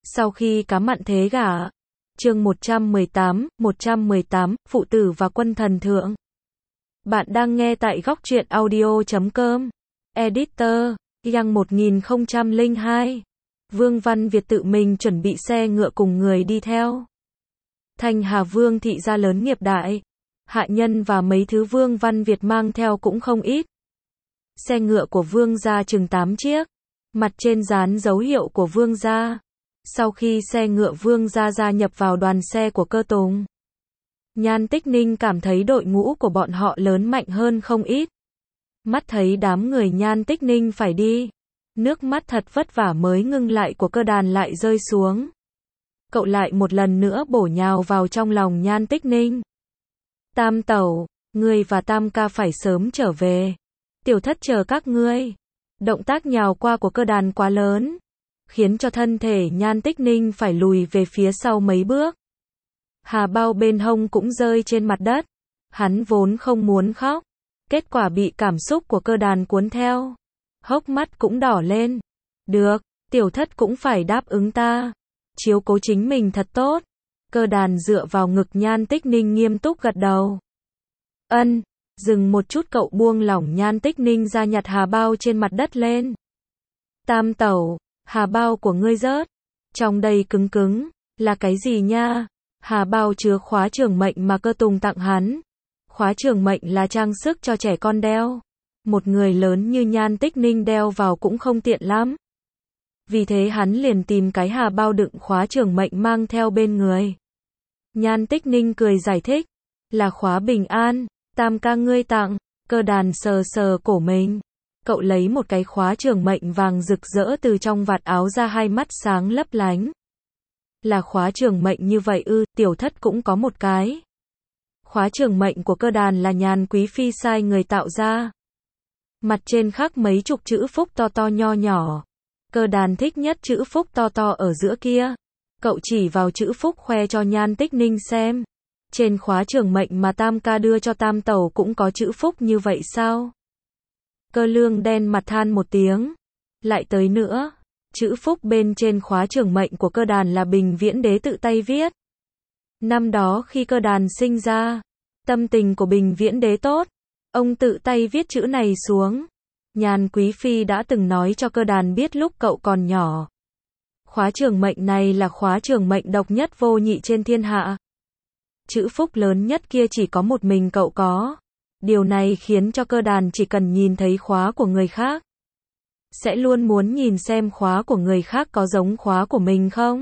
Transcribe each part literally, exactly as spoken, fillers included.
Sau khi cá mặn thế gả. Chương một trăm mười tám, một trăm mười tám, Phụ tử và quân thần thượng. Bạn đang nghe tại góc truyện audio chấm com. Editor, Yang một nghìn không trăm lẻ hai. Vương Văn Việt tự mình chuẩn bị xe ngựa cùng người đi theo. Thanh Hà Vương thị gia lớn nghiệp đại. Hạ nhân và mấy thứ Vương Văn Việt mang theo cũng không ít. Xe ngựa của Vương gia chừng tám chiếc. Mặt trên dán dấu hiệu của Vương gia. Sau khi xe ngựa Vương gia gia nhập vào đoàn xe của Cơ Tùng, Nhan Tích Ninh cảm thấy đội ngũ của bọn họ lớn mạnh hơn không ít. Mắt thấy đám người Nhan Tích Ninh phải đi, nước mắt thật vất vả mới ngưng lại của Cơ Đàn lại rơi xuống. Cậu lại một lần nữa bổ nhào vào trong lòng Nhan Tích Ninh. Tam tẩu, ngươi và Tam ca phải sớm trở về. Tiểu thất chờ các ngươi. Động tác nhào qua của Cơ Đàn quá lớn, khiến cho thân thể Nhan Tích Ninh phải lùi về phía sau mấy bước. Hà bao bên hông cũng rơi trên mặt đất. Hắn vốn không muốn khóc, kết quả bị cảm xúc của Cơ Đàn cuốn theo. Hốc mắt cũng đỏ lên. Được, tiểu thất cũng phải đáp ứng ta. Chiếu cố chính mình thật tốt. Cơ Đàn dựa vào ngực Nhan Tích Ninh nghiêm túc gật đầu. Ân, dừng một chút cậu buông lỏng Nhan Tích Ninh ra nhặt hà bao trên mặt đất lên. Tam tẩu, hà bao của ngươi rớt. Trong đây cứng cứng, là cái gì nha? Hà bao chứa khóa trường mệnh mà Cơ Tùng tặng hắn. Khóa trường mệnh là trang sức cho trẻ con đeo. Một người lớn như Nhan Tích Ninh đeo vào cũng không tiện lắm. Vì thế hắn liền tìm cái hà bao đựng khóa trường mệnh mang theo bên người. Nhan Tích Ninh cười giải thích. Là khóa bình an, Tam ca ngươi tặng. Cơ Đàn sờ sờ cổ mình. Cậu lấy một cái khóa trường mệnh vàng rực rỡ từ trong vạt áo ra, hai mắt sáng lấp lánh. Là khóa trường mệnh như vậy ư? Tiểu thất cũng có một cái. Khóa trường mệnh của Cơ Đàn là Nhàn Quý Phi sai người tạo ra. Mặt trên khắc mấy chục chữ phúc to to nho nhỏ. Cơ Đàn thích nhất chữ phúc to to ở giữa kia. Cậu chỉ vào chữ phúc khoe cho Nhan Tích Ninh xem. Trên khóa trường mệnh mà Tam ca đưa cho Tam tẩu cũng có chữ phúc như vậy sao? Cơ Lương đen mặt than một tiếng. Lại tới nữa. Chữ phúc bên trên khóa trường mệnh của Cơ Đàn là Bình Viễn Đế tự tay viết. Năm đó khi Cơ Đàn sinh ra, tâm tình của Bình Viễn Đế tốt. Ông tự tay viết chữ này xuống. Nhàn Quý Phi đã từng nói cho Cơ Đàn biết lúc cậu còn nhỏ. Khóa trường mệnh này là khóa trường mệnh độc nhất vô nhị trên thiên hạ. Chữ phúc lớn nhất kia chỉ có một mình cậu có. Điều này khiến cho Cơ Đàn chỉ cần nhìn thấy khóa của người khác, sẽ luôn muốn nhìn xem khóa của người khác có giống khóa của mình không?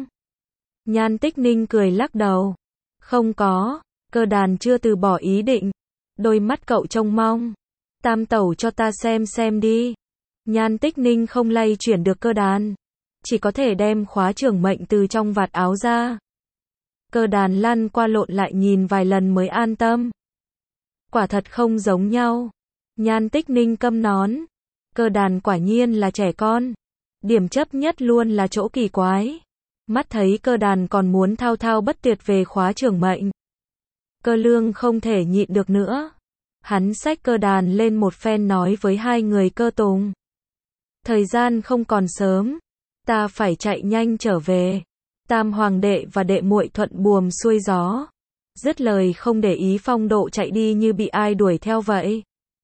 Nhan Tích Ninh cười lắc đầu. Không có. Cơ Đàn chưa từ bỏ ý định. Đôi mắt cậu trông mong. Tam tẩu cho ta xem xem đi. Nhan Tích Ninh không lay chuyển được Cơ Đàn. Chỉ có thể đem khóa trường mệnh từ trong vạt áo ra. Cơ Đàn lăn qua lộn lại nhìn vài lần mới an tâm. Quả thật không giống nhau. Nhan Tích Ninh câm nón. Cơ Đàn quả nhiên là trẻ con. Điểm chấp nhất luôn là chỗ kỳ quái. Mắt thấy Cơ Đàn còn muốn thao thao bất tuyệt về khóa trường mệnh. Cơ Lương không thể nhịn được nữa. Hắn xách Cơ Đàn lên một phen nói với hai người Cơ Tùng. Thời gian không còn sớm. Ta phải chạy nhanh trở về. Tam hoàng đệ và đệ muội thuận buồm xuôi gió. Dứt lời không để ý phong độ chạy đi như bị ai đuổi theo vậy.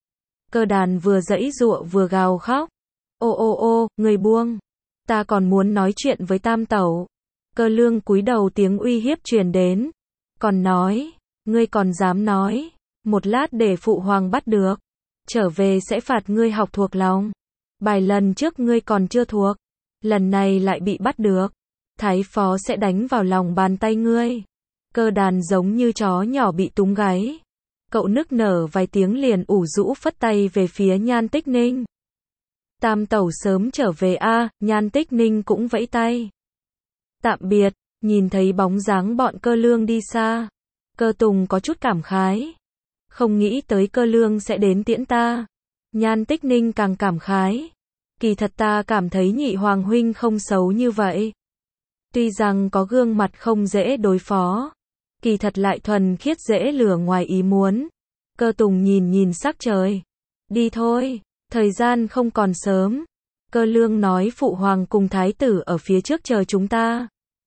Cơ Đàn vừa giãy giụa vừa gào khóc. Ô ô ô, người buông. Ta còn muốn nói chuyện với Tam tẩu. Cơ Lương cúi đầu tiếng uy hiếp truyền đến. Còn nói, ngươi còn dám nói. Một lát để phụ hoàng bắt được. Trở về sẽ phạt ngươi học thuộc lòng. Bài lần trước ngươi còn chưa thuộc. Lần này lại bị bắt được. Thái phó sẽ đánh vào lòng bàn tay ngươi. Cơ Đàn giống như chó nhỏ bị túng gáy. Cậu nức nở vài tiếng liền ủ rũ phất tay về phía Nhan Tích Ninh. Tam tẩu sớm trở về a. À, Nhan Tích Ninh cũng vẫy tay. Tạm biệt. Nhìn thấy bóng dáng bọn Cơ Lương đi xa, Cơ Tùng có chút cảm khái. Không nghĩ tới Cơ Lương sẽ đến tiễn ta. Nhan Tích Ninh càng cảm khái. Kỳ thật ta cảm thấy nhị hoàng huynh không xấu như vậy. Tuy rằng có gương mặt không dễ đối phó, kỳ thật lại thuần khiết dễ lừa ngoài ý muốn. Cơ Tùng nhìn nhìn sắc trời. Đi thôi, thời gian không còn sớm. Cơ Lương nói phụ hoàng cùng thái tử ở phía trước chờ chúng ta.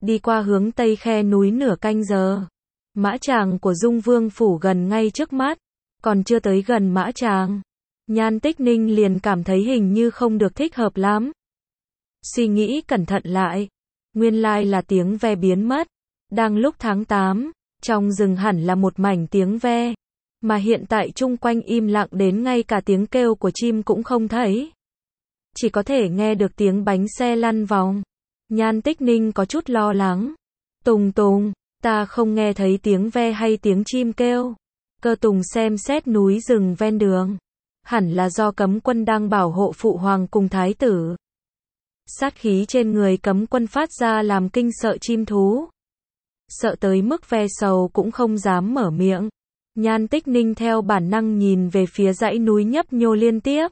đi qua hướng tây khe núi nửa canh giờ. Mã tràng của Dung Vương phủ gần ngay trước mắt, còn chưa tới gần mã tràng, Nhan Tích Ninh liền cảm thấy hình như không được thích hợp lắm. Suy nghĩ cẩn thận lại, nguyên lai là tiếng ve biến mất. Đang lúc tháng tám, trong rừng hẳn là một mảnh tiếng ve, mà hiện tại chung quanh im lặng đến ngay cả tiếng kêu của chim cũng không thấy. Chỉ có thể nghe được tiếng bánh xe lăn vòng. Nhan Tích Ninh có chút lo lắng. Tùng Tùng, ta không nghe thấy tiếng ve hay tiếng chim kêu. Cơ Tùng xem xét núi rừng ven đường. Hẳn là do cấm quân đang bảo hộ phụ hoàng cùng thái tử. Sát khí trên người cấm quân phát ra làm kinh sợ chim thú. Sợ tới mức ve sầu cũng không dám mở miệng. Nhan Tích Ninh theo bản năng nhìn về phía dãy núi nhấp nhô liên tiếp.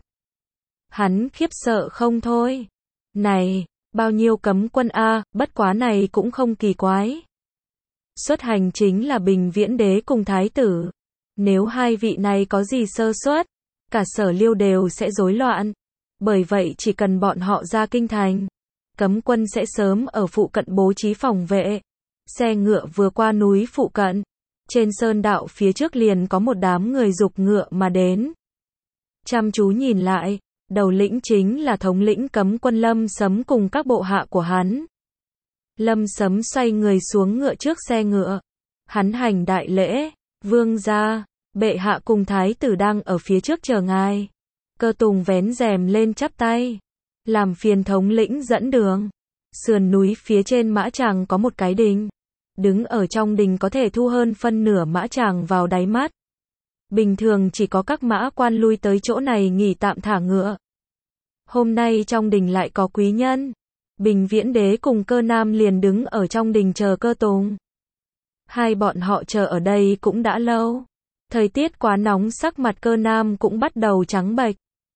Hắn khiếp sợ không thôi. Này, bao nhiêu cấm quân a, bất quá này cũng không kỳ quái. Xuất hành chính là Bình Viễn Đế cùng thái tử. Nếu hai vị này có gì sơ suất, cả Sở Liêu đều sẽ rối loạn. Bởi vậy chỉ cần bọn họ ra kinh thành, cấm quân sẽ sớm ở phụ cận bố trí phòng vệ. Xe ngựa vừa qua núi phụ cận, trên sơn đạo phía trước liền có một đám người giục ngựa mà đến. Chăm chú nhìn lại, đầu lĩnh chính là thống lĩnh cấm quân Lâm Sấm cùng các bộ hạ của hắn. Lâm Sấm xoay người xuống ngựa trước xe ngựa. Hắn hành đại lễ, vương gia, bệ hạ cùng thái tử đang ở phía trước chờ ngài. Cơ Tùng vén rèm lên chắp tay, làm phiền thống lĩnh dẫn đường. Sườn núi phía trên mã tràng có một cái đình. Đứng ở trong đình có thể thu hơn phân nửa mã tràng vào đáy mắt. Bình thường chỉ có các mã quan lui tới chỗ này nghỉ tạm thả ngựa. Hôm nay trong đình lại có quý nhân. Bình Viễn Đế cùng Cơ Nam liền đứng ở trong đình chờ Cơ Tùng. Hai bọn họ chờ ở đây cũng đã lâu. Thời tiết quá nóng, sắc mặt Cơ Nam cũng bắt đầu trắng bệch.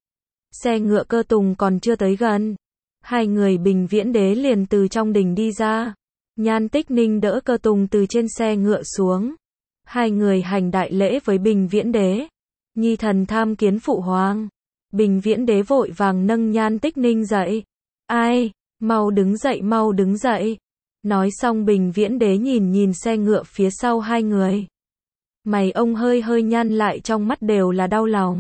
Xe ngựa Cơ Tùng còn chưa tới gần, hai người Bình Viễn Đế liền từ trong đình đi ra. Nhan Tích Ninh đỡ Cơ Tùng từ trên xe ngựa xuống. Hai người hành đại lễ với Bình Viễn Đế. Nhi thần tham kiến phụ hoàng. Bình Viễn Đế vội vàng nâng Nhan Tích Ninh dậy. Ai, mau đứng dậy, mau đứng dậy. Nói xong Bình Viễn Đế nhìn nhìn xe ngựa phía sau hai người. Mày ông hơi hơi nhăn lại, trong mắt đều là đau lòng.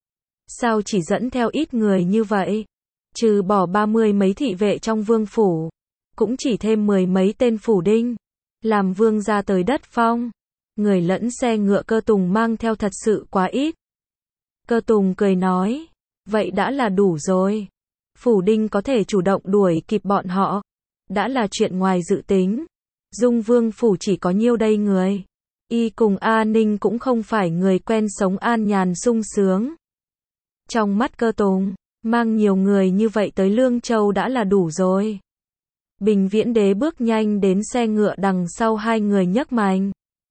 Sao chỉ dẫn theo ít người như vậy? Trừ bỏ ba mươi mấy thị vệ trong vương phủ, cũng chỉ thêm mười mấy tên phủ đinh. Làm vương gia tới đất phong, người lẫn xe ngựa Cơ Tùng mang theo thật sự quá ít. Cơ Tùng cười nói, vậy đã là đủ rồi. Phủ đinh có thể chủ động đuổi kịp bọn họ, đã là chuyện ngoài dự tính. Dung Vương phủ chỉ có nhiêu đây người. Y cùng A Ninh cũng không phải người quen sống an nhàn sung sướng. Trong mắt Cơ Tùng, mang nhiều người như vậy tới Lương Châu đã là đủ rồi. Bình Viễn Đế bước nhanh đến xe ngựa đằng sau hai người nhấc mành.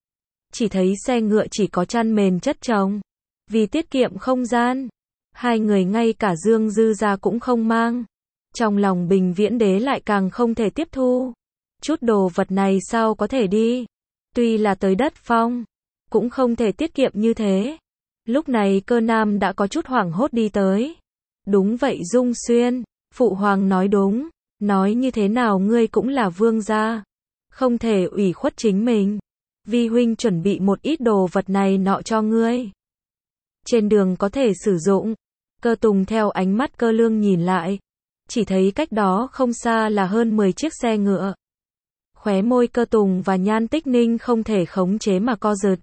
Chỉ thấy xe ngựa chỉ có chăn mền chất chồng. Vì tiết kiệm không gian, hai người ngay cả dương dư ra cũng không mang. Trong lòng Bình Viễn Đế lại càng không thể tiếp thu. Chút đồ vật này sao có thể đi? Tuy là tới đất phong, cũng không thể tiết kiệm như thế. Lúc này Cơ Nam đã có chút hoảng hốt đi tới. Đúng vậy Dung Xuyên, phụ hoàng nói đúng. Nói như thế nào ngươi cũng là vương gia, không thể ủy khuất chính mình. Vi huynh chuẩn bị một ít đồ vật này nọ cho ngươi. Trên đường có thể sử dụng. Cơ Tùng theo ánh mắt Cơ Lương nhìn lại, chỉ thấy cách đó không xa là hơn mười chiếc xe ngựa. Khóe môi Cơ Tùng và Nhan Tích Ninh không thể khống chế mà co giật.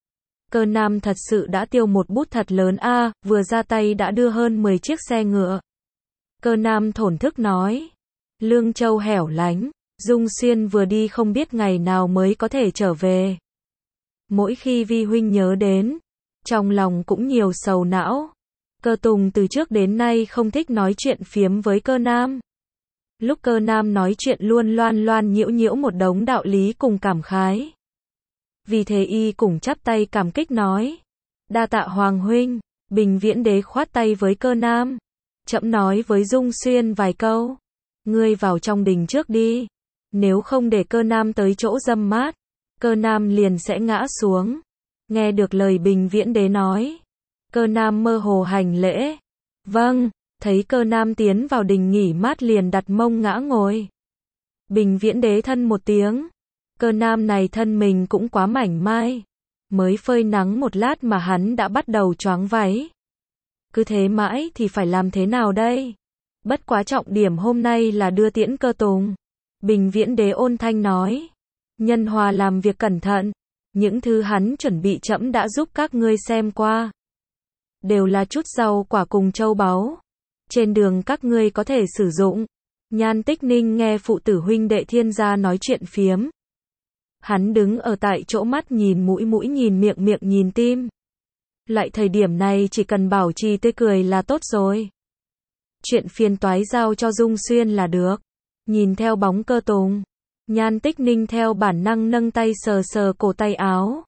Cơ Nam thật sự đã tiêu một bút thật lớn a, à, vừa ra tay đã đưa hơn mười chiếc xe ngựa. Cơ Nam thổn thức nói, Lương Châu hẻo lánh, Dung Xuyên vừa đi không biết ngày nào mới có thể trở về. Mỗi khi Vi huynh nhớ đến, trong lòng cũng nhiều sầu não. Cơ Tùng từ trước đến nay không thích nói chuyện phiếm với Cơ Nam. Lúc Cơ Nam nói chuyện luôn loan loan nhiễu nhiễu một đống đạo lý cùng cảm khái. Vì thế y cùng chắp tay cảm kích nói, đa tạ hoàng huynh. Bình Viễn Đế khoát tay với Cơ Nam, chậm nói với Dung Xuyên vài câu. Ngươi vào trong đình trước đi, nếu không để Cơ Nam tới chỗ râm mát, Cơ Nam liền sẽ ngã xuống. Nghe được lời Bình Viễn Đế nói, Cơ Nam mơ hồ hành lễ. Vâng, thấy Cơ Nam tiến vào đình nghỉ mát liền đặt mông ngã ngồi. Bình Viễn Đế thân một tiếng. Cơ nam này thân mình cũng quá mảnh mai. Mới phơi nắng một lát mà hắn đã bắt đầu choáng váy. Cứ thế mãi thì phải làm thế nào đây? Bất quá trọng điểm hôm nay là đưa tiễn Cơ Tùng. Bình Viễn Đế ôn thanh nói. Nhân hòa làm việc cẩn thận. Những thứ hắn chuẩn bị trẫm đã giúp các ngươi xem qua. Đều là chút rau quả cùng châu báu. Trên đường các ngươi có thể sử dụng. Nhan Tích Ninh nghe phụ tử huynh đệ Thiên gia nói chuyện phiếm. Hắn đứng ở tại chỗ mắt nhìn mũi mũi nhìn miệng miệng nhìn tim. Lại thời điểm này chỉ cần bảo trì tươi cười là tốt rồi. Chuyện phiền toái giao cho Dung Xuyên là được. Nhìn theo bóng Cơ Tùng. Nhan Tích Ninh theo bản năng nâng tay sờ sờ cổ tay áo.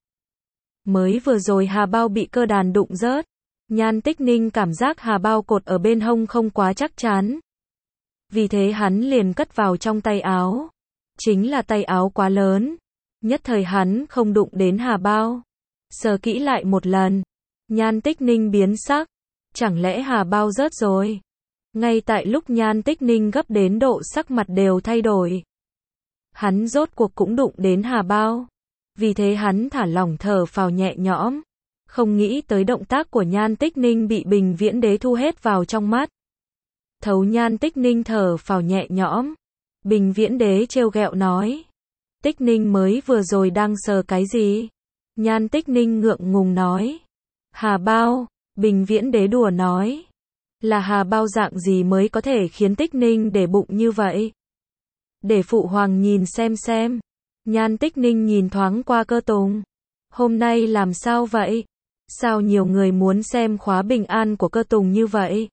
Mới vừa rồi hà bao bị cơ đàn đụng rớt. Nhan Tích Ninh cảm giác hà bao cột ở bên hông không quá chắc chắn. Vì thế hắn liền cất vào trong tay áo. Chính là tay áo quá lớn. Nhất thời hắn không đụng đến hà bao. Sờ kỹ lại một lần. Nhan Tích Ninh biến sắc. Chẳng lẽ hà bao rớt rồi? Ngay tại lúc Nhan Tích Ninh gấp đến độ sắc mặt đều thay đổi. Hắn rốt cuộc cũng đụng đến hà bao. Vì thế hắn thả lỏng thở phào nhẹ nhõm. Không nghĩ tới động tác của Nhan Tích Ninh bị Bình Viễn Đế thu hết vào trong mắt. Thấu Nhan Tích Ninh thở phào nhẹ nhõm. Bình Viễn Đế trêu ghẹo nói. Tích Ninh mới vừa rồi đang sờ cái gì? Nhan Tích Ninh ngượng ngùng nói. Hà bao. Bình Viễn Đế đùa nói. Là hà bao dạng gì mới có thể khiến Tích Ninh để bụng như vậy? Để phụ hoàng nhìn xem xem. Nhan Tích Ninh nhìn thoáng qua Cơ Tùng. Hôm nay làm sao vậy? Sao nhiều người muốn xem khóa bình an của Cơ Tùng như vậy?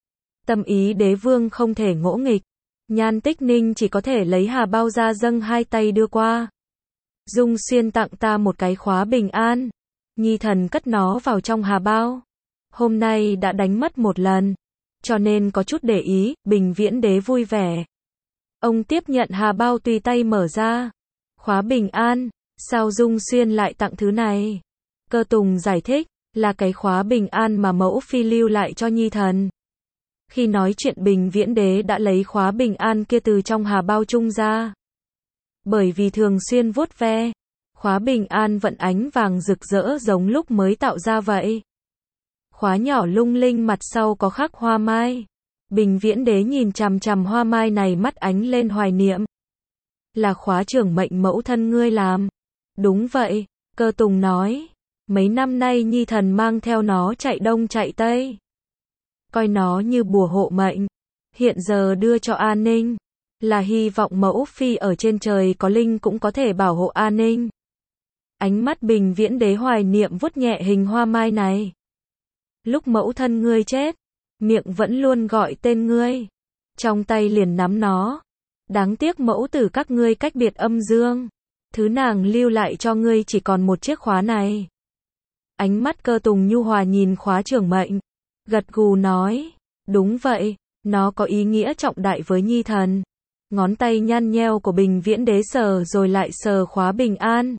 Tâm ý đế vương không thể ngỗ nghịch. Nhan Tích Ninh chỉ có thể lấy hà bao ra dâng hai tay đưa qua. Dung Xuyên tặng ta một cái khóa bình an. Nhi thần cất nó vào trong hà bao. Hôm nay đã đánh mất một lần. Cho nên có chút để ý. Bình Viễn Đế vui vẻ. Ông tiếp nhận hà bao tùy tay mở ra. Khóa bình an. Sao Dung Xuyên lại tặng thứ này? Cơ Tùng giải thích. Là cái khóa bình an mà mẫu phi lưu lại cho Nhi thần. Khi nói chuyện Bình Viễn Đế đã lấy khóa bình an kia từ trong hà bao chung ra. Bởi vì thường xuyên vuốt ve, khóa bình an vẫn ánh vàng rực rỡ giống lúc mới tạo ra vậy. Khóa nhỏ lung linh mặt sau có khắc hoa mai. Bình Viễn Đế nhìn chằm chằm hoa mai này mắt ánh lên hoài niệm. Là khóa trưởng mệnh mẫu thân ngươi làm. Đúng vậy, Cơ Tùng nói. Mấy năm nay Nhi thần mang theo nó chạy đông chạy tây. Coi nó như bùa hộ mệnh. Hiện giờ đưa cho an ninh. Là hy vọng mẫu phi ở trên trời có linh cũng có thể bảo hộ an ninh. Ánh mắt Bình Viễn Đế hoài niệm vuốt nhẹ hình hoa mai này. Lúc mẫu thân ngươi chết, miệng vẫn luôn gọi tên ngươi. Trong tay liền nắm nó. Đáng tiếc mẫu tử các ngươi cách biệt âm dương. Thứ nàng lưu lại cho ngươi chỉ còn một chiếc khóa này. Ánh mắt Cơ Tùng nhu hòa nhìn khóa trưởng mệnh. Gật gù nói. Đúng vậy, nó có ý nghĩa trọng đại với Nhi thần. Ngón tay nhăn nheo của Bình Viễn Đế sờ rồi lại sờ khóa bình an.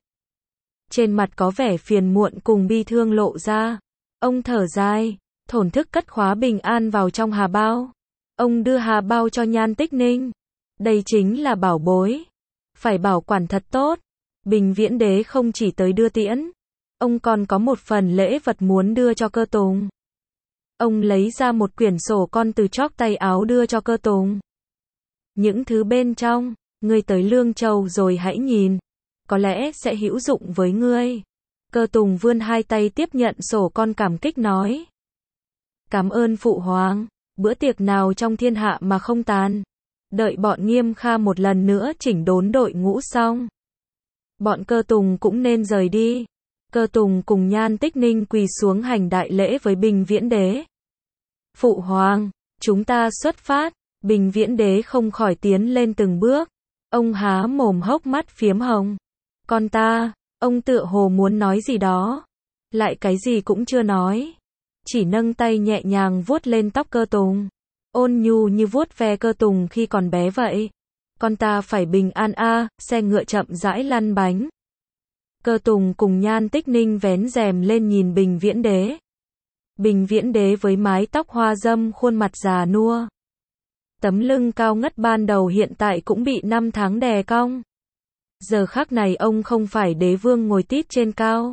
Trên mặt có vẻ phiền muộn cùng bi thương lộ ra. Ông thở dài, thổn thức cất khóa bình an vào trong hà bao. Ông đưa hà bao cho Nhan Tích Ninh. Đây chính là bảo bối. Phải bảo quản thật tốt. Bình Viễn Đế không chỉ tới đưa tiễn. Ông còn có một phần lễ vật muốn đưa cho Cơ Tùng. Ông lấy ra một quyển sổ con từ chóp tay áo đưa cho Cơ Tùng. Những thứ bên trong, ngươi tới Lương Châu rồi hãy nhìn. Có lẽ sẽ hữu dụng với ngươi. Cơ Tùng vươn hai tay tiếp nhận sổ con cảm kích nói. Cảm ơn phụ hoàng, bữa tiệc nào trong thiên hạ mà không tàn. Đợi bọn Nghiêm Kha một lần nữa chỉnh đốn đội ngũ xong. Bọn Cơ Tùng cũng nên rời đi. Cơ Tùng cùng Nhan Tích Ninh quỳ xuống hành đại lễ với Bình Viễn Đế. Phụ hoàng, chúng ta xuất phát. Bình Viễn Đế không khỏi tiến lên từng bước. Ông há mồm hốc mắt phiếm hồng. Con ta, ông tựa hồ muốn nói gì đó. Lại cái gì cũng chưa nói. Chỉ nâng tay nhẹ nhàng vuốt lên tóc Cơ Tùng. Ôn nhu như vuốt ve Cơ Tùng khi còn bé vậy. Con ta phải bình an a, à, xe ngựa chậm rãi lăn bánh. Cơ Tùng cùng Nhan Tích Ninh vén rèm lên nhìn Bình Viễn Đế. Bình Viễn Đế với mái tóc hoa dâm khuôn mặt già nua. Tấm lưng cao ngất ban đầu hiện tại cũng bị năm tháng đè cong. Giờ khắc này ông không phải đế vương ngồi tít trên cao,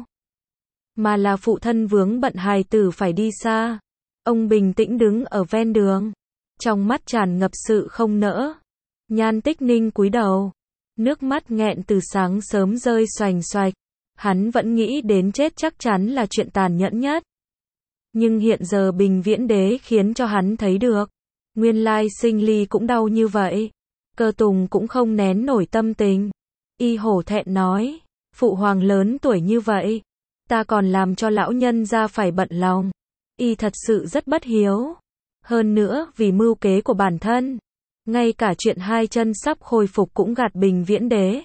mà là phụ thân vướng bận hài tử phải đi xa. Ông bình tĩnh đứng ở ven đường, trong mắt tràn ngập sự không nỡ. Nhan Tích Ninh cúi đầu, nước mắt nghẹn từ sáng sớm rơi xoành xoạch. Hắn vẫn nghĩ đến chết chắc chắn là chuyện tàn nhẫn nhất. Nhưng hiện giờ Bình Viễn Đế khiến cho hắn thấy được, nguyên lai sinh ly cũng đau như vậy. Cơ Tùng cũng không nén nổi tâm tình. Y hổ thẹn nói, phụ hoàng lớn tuổi như vậy, ta còn làm cho lão nhân ra phải bận lòng. Y thật sự rất bất hiếu. Hơn nữa vì mưu kế của bản thân, ngay cả chuyện hai chân sắp khôi phục cũng gạt Bình Viễn Đế.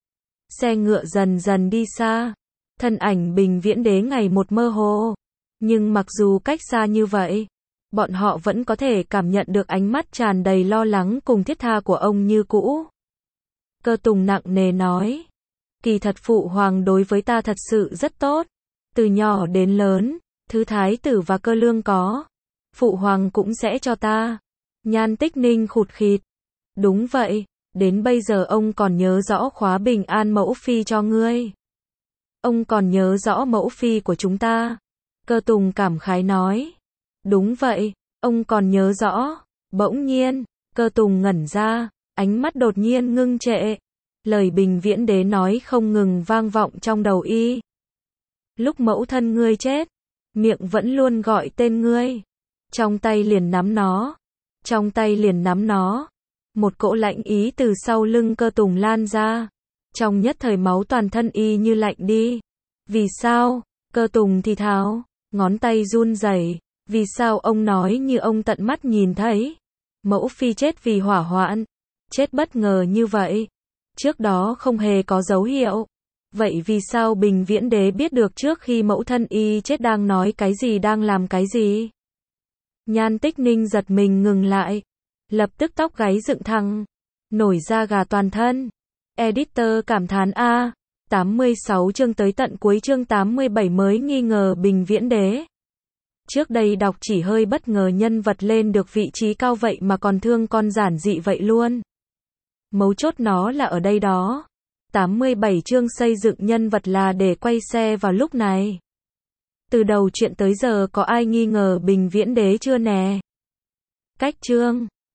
Xe ngựa dần dần đi xa, thân ảnh Bình Viễn Đế ngày một mơ hồ. Nhưng mặc dù cách xa như vậy, bọn họ vẫn có thể cảm nhận được ánh mắt tràn đầy lo lắng cùng thiết tha của ông như cũ. Cơ Tùng nặng nề nói, kỳ thật phụ hoàng đối với ta thật sự rất tốt. Từ nhỏ đến lớn, thứ thái tử và cơ lương có, phụ hoàng cũng sẽ cho ta. Nhan Tích Ninh khụt khịt, đúng vậy, đến bây giờ ông còn nhớ rõ khóa bình an mẫu phi cho ngươi. Ông còn nhớ rõ mẫu phi của chúng ta. Cơ Tùng cảm khái nói, đúng vậy, ông còn nhớ rõ. Bỗng nhiên, Cơ Tùng ngẩn ra, ánh mắt đột nhiên ngưng trệ. Lời Bình Viễn Đế nói không ngừng vang vọng trong đầu y. Lúc mẫu thân ngươi chết, miệng vẫn luôn gọi tên ngươi. Trong tay liền nắm nó. Trong tay liền nắm nó. Một cỗ lạnh ý từ sau lưng Cơ Tùng lan ra. Trong nhất thời máu toàn thân y như lạnh đi. Vì sao? Cơ Tùng thì thào, ngón tay run rẩy. Vì sao ông nói như ông tận mắt nhìn thấy? Mẫu phi chết vì hỏa hoạn. Chết bất ngờ như vậy. Trước đó không hề có dấu hiệu. Vậy vì sao Bình Viễn Đế biết được trước khi mẫu thân y chết đang nói cái gì, đang làm cái gì? Nhan Tích Ninh giật mình ngừng lại. Lập tức tóc gáy dựng thẳng, nổi da gà toàn thân. Editor cảm thán a. tám mươi sáu chương tới tận cuối chương tám mươi bảy mới nghi ngờ Bình Viễn Đế. Trước đây đọc chỉ hơi bất ngờ nhân vật lên được vị trí cao vậy mà còn thương con giản dị vậy luôn. Mấu chốt nó là ở đây đó. tám mươi bảy chương xây dựng nhân vật là để quay xe vào lúc này. Từ đầu chuyện tới giờ có ai nghi ngờ Bình Viễn Đế chưa nè? Cách chương